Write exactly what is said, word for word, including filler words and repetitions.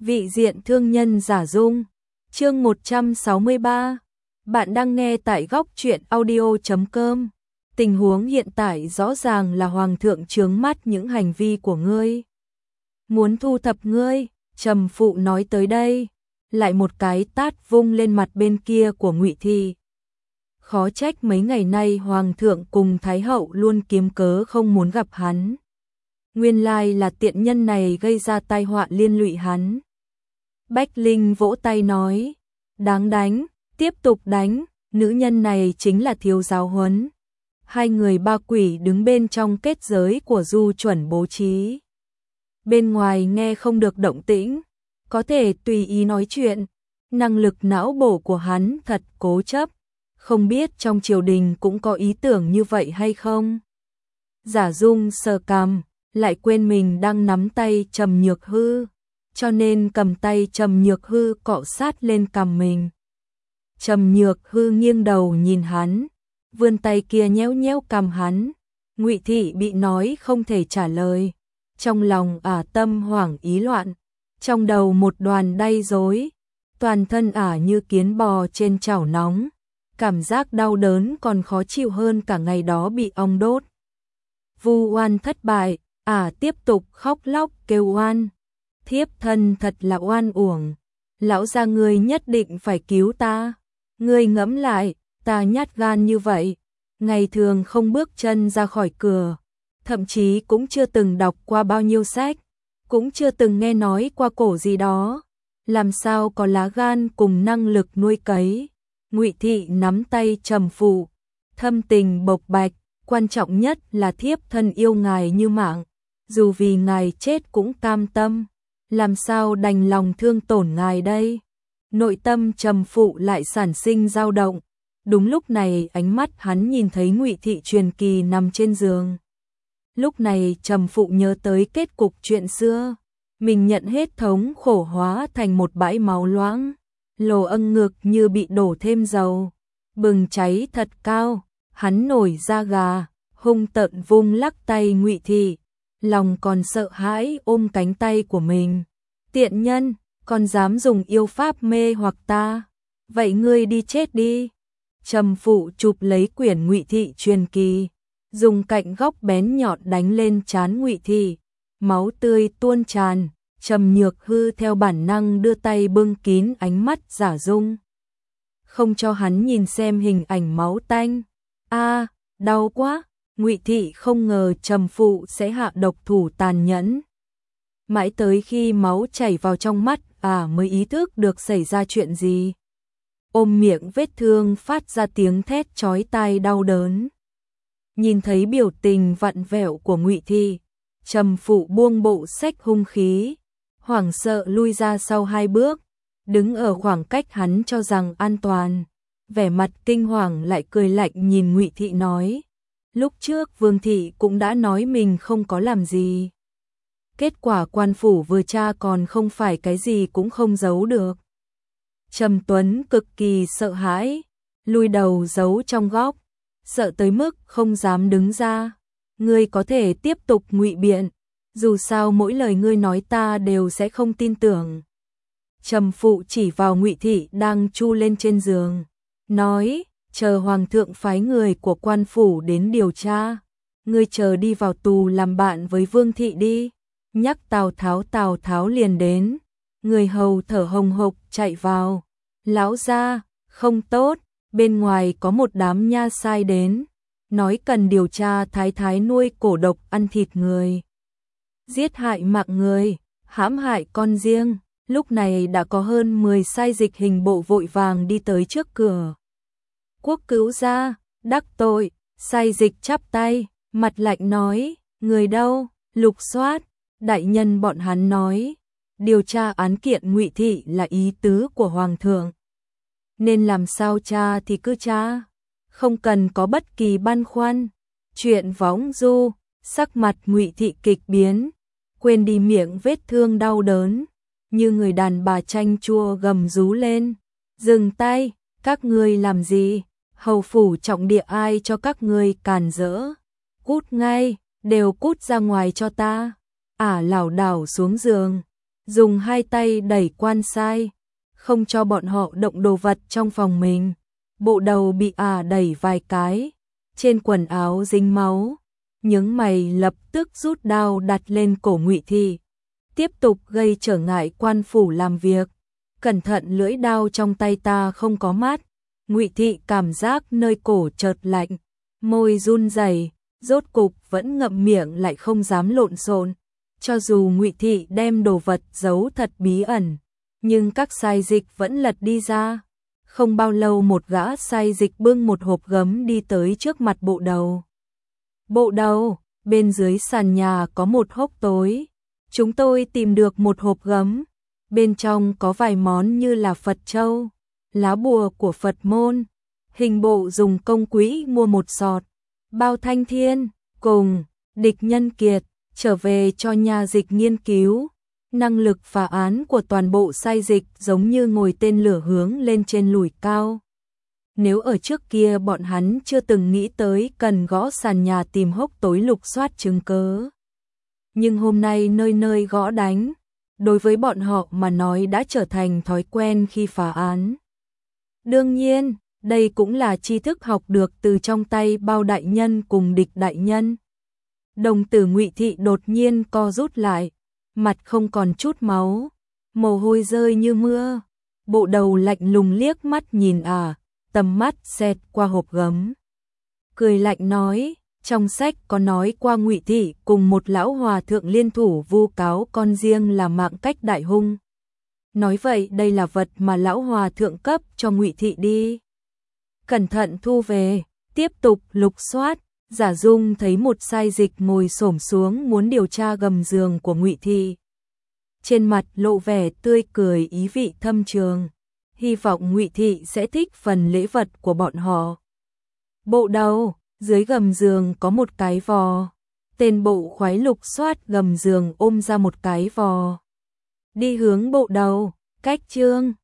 Vị diện thương nhân giả dung. Chương một trăm sáu mươi ba. Bạn đang nghe tại góc truyện audio chấm com. Tình huống hiện tại rõ ràng là hoàng thượng chướng mắt những hành vi của ngươi. Muốn thu thập ngươi, Trầm Phụ nói tới đây, lại một cái tát vung lên mặt bên kia của Ngụy Thị. Khó trách mấy ngày nay hoàng thượng cùng thái hậu luôn kiếm cớ không muốn gặp hắn. Nguyên lai là tiện nhân này gây ra tai họa liên lụy hắn. Bách Linh vỗ tay nói, đáng đánh, tiếp tục đánh, nữ nhân này chính là thiếu giáo huấn. Hai người ba quỷ đứng bên trong kết giới của Du Chuẩn bố trí. Bên ngoài nghe không được động tĩnh, có thể tùy ý nói chuyện, năng lực não bổ của hắn thật cố chấp, không biết trong triều đình cũng có ý tưởng như vậy hay không. Giả Dung sờ cằm, lại quên mình đang nắm tay Trầm Nhược Hư, cho nên cầm tay Trầm Nhược Hư cọ sát lên cằm mình. Trầm Nhược Hư nghiêng đầu nhìn hắn, vươn tay kia nhéo nhéo cằm hắn. Ngụy Thị bị nói không thể trả lời, trong lòng ả tâm hoảng ý loạn, trong đầu một đoàn đay rối, toàn thân ả như kiến bò trên chảo nóng, cảm giác đau đớn còn khó chịu hơn cả ngày đó bị ong đốt. Vu oan thất bại, ả tiếp tục khóc lóc kêu oan. Thiếp thân thật là oan uổng, lão gia ngươi nhất định phải cứu ta. Ngươi ngẫm lại, ta nhát gan như vậy, ngày thường không bước chân ra khỏi cửa, thậm chí cũng chưa từng đọc qua bao nhiêu sách, cũng chưa từng nghe nói qua cổ gì đó, làm sao có lá gan cùng năng lực nuôi cấy. Ngụy Thị nắm tay Trầm Phụ, thâm tình bộc bạch, quan trọng nhất là thiếp thân yêu ngài như mạng, dù vì ngài chết cũng cam tâm, làm sao đành lòng thương tổn ngài đây. Nội tâm Trầm Phụ lại sản sinh dao động. Đúng lúc này ánh mắt hắn nhìn thấy Ngụy Thị truyền kỳ nằm trên giường. Lúc này Trầm Phụ nhớ tới kết cục chuyện xưa, mình nhận hết thống khổ hóa thành một bãi máu loãng, lồ âng ngực như bị đổ thêm dầu, bừng cháy thật cao. Hắn nổi da gà, hung tợn vung lắc tay Ngụy Thị, lòng còn sợ hãi ôm cánh tay của mình. Tiện nhân, còn dám dùng yêu pháp mê hoặc ta, vậy ngươi đi chết đi. Trầm Phụ chụp lấy quyển Ngụy Thị truyền kỳ, dùng cạnh góc bén nhọn đánh lên trán Ngụy Thị, máu tươi tuôn tràn. Trầm Nhược Hư theo bản năng đưa tay bưng kín ánh mắt Giả Dung, không cho hắn nhìn xem hình ảnh máu tanh. A, đau quá. Ngụy Thị không ngờ Trầm Phụ sẽ hạ độc thủ tàn nhẫn. Mãi tới khi máu chảy vào trong mắt, à mới ý thức được xảy ra chuyện gì. Ôm miệng vết thương phát ra tiếng thét chói tai đau đớn. Nhìn thấy biểu tình vặn vẹo của Ngụy Thị, Trầm Phụ buông bộ xách hung khí, hoảng sợ lui ra sau hai bước, đứng ở khoảng cách hắn cho rằng an toàn, vẻ mặt kinh hoàng lại cười lạnh nhìn Ngụy Thị nói, lúc trước Vương Thị cũng đã nói mình không có làm gì. Kết quả quan phủ vừa tra còn không phải cái gì cũng không giấu được. Trầm Tuấn cực kỳ sợ hãi, lùi đầu giấu trong góc, sợ tới mức không dám đứng ra. Ngươi có thể tiếp tục ngụy biện, dù sao mỗi lời ngươi nói ta đều sẽ không tin tưởng. Trầm Phụ chỉ vào Ngụy Thị đang chu lên trên giường, nói, chờ hoàng thượng phái người của quan phủ đến điều tra, ngươi chờ đi vào tù làm bạn với Vương Thị đi. Nhắc Tào Tháo, Tào Tháo liền đến, người hầu thở hồng hộc chạy vào. Lão gia, không tốt, bên ngoài có một đám nha sai đến, nói cần điều tra thái thái nuôi cổ độc ăn thịt người, giết hại mạng người, hãm hại con riêng. Lúc này đã có hơn mười sai dịch hình bộ vội vàng đi tới trước cửa. Quốc cứu gia, đắc tội. Sai dịch chắp tay, mặt lạnh nói, người đâu? Lục soát. Đại nhân bọn hắn nói, điều tra án kiện Ngụy Thị là ý tứ của hoàng thượng, nên làm sao tra thì cứ tra, không cần có bất kỳ băn khoăn. Chuyện võng du. Sắc mặt Ngụy Thị kịch biến, quên đi miệng vết thương đau đớn, như người đàn bà chanh chua gầm rú lên, dừng tay, các ngươi làm gì? Hầu phủ trọng địa ai cho các ngươi càn rỡ? Cút ngay, đều cút ra ngoài cho ta. Ả lảo đảo xuống giường, dùng hai tay đẩy quan sai, không cho bọn họ động đồ vật trong phòng mình. Bộ đầu bị ả đẩy vài cái, trên quần áo dính máu, nhướng mày lập tức rút đao đặt lên cổ Ngụy Thị, tiếp tục gây trở ngại quan phủ làm việc. Cẩn thận, lưỡi đao trong tay ta không có mát. Ngụy Thị cảm giác nơi cổ chợt lạnh, môi run rẩy, rốt cục vẫn ngậm miệng lại không dám lộn xộn. Cho dù Ngụy Thị đem đồ vật giấu thật bí ẩn, nhưng các sai dịch vẫn lật đi ra. Không bao lâu một gã sai dịch bưng một hộp gấm đi tới trước mặt bộ đầu. Bộ đầu, bên dưới sàn nhà có một hốc tối. Chúng tôi tìm được một hộp gấm. Bên trong có vài món như là Phật châu, lá bùa của Phật môn, hình bộ dùng công quỹ mua một sọt, bao thanh thiên, cùng địch nhân kiệt, trở về cho nhà dịch nghiên cứu. Năng lực phá án của toàn bộ sai dịch giống như ngồi tên lửa hướng lên trên lùi cao. Nếu ở trước kia bọn hắn chưa từng nghĩ tới cần gõ sàn nhà tìm hốc tối lục soát chứng cớ. Nhưng hôm nay nơi nơi gõ đánh, đối với bọn họ mà nói đã trở thành thói quen khi phá án. Đương nhiên, đây cũng là tri thức học được từ trong tay Bao đại nhân cùng Địch đại nhân. Đồng tử Ngụy Thị đột nhiên co rút lại, mặt không còn chút máu, mồ hôi rơi như mưa. Bộ đầu lạnh lùng liếc mắt nhìn à, tầm mắt xẹt qua hộp gấm. Cười lạnh nói, trong sách có nói qua Ngụy Thị cùng một lão hòa thượng liên thủ vu cáo con riêng là Mạng Cách đại hung. Nói vậy đây là vật mà lão hòa thượng cấp cho Ngụy Thị đi. Cẩn thận thu về, tiếp tục lục soát. Giả Dung thấy một sai dịch ngồi xổm xuống muốn điều tra gầm giường của Ngụy Thị. Trên mặt lộ vẻ tươi cười ý vị thâm trường, hy vọng Ngụy Thị sẽ thích phần lễ vật của bọn họ. Bộ đầu, dưới gầm giường có một cái vò. Tên bộ khoái lục soát gầm giường ôm ra một cái vò. Đi hướng bộ đầu, cách chương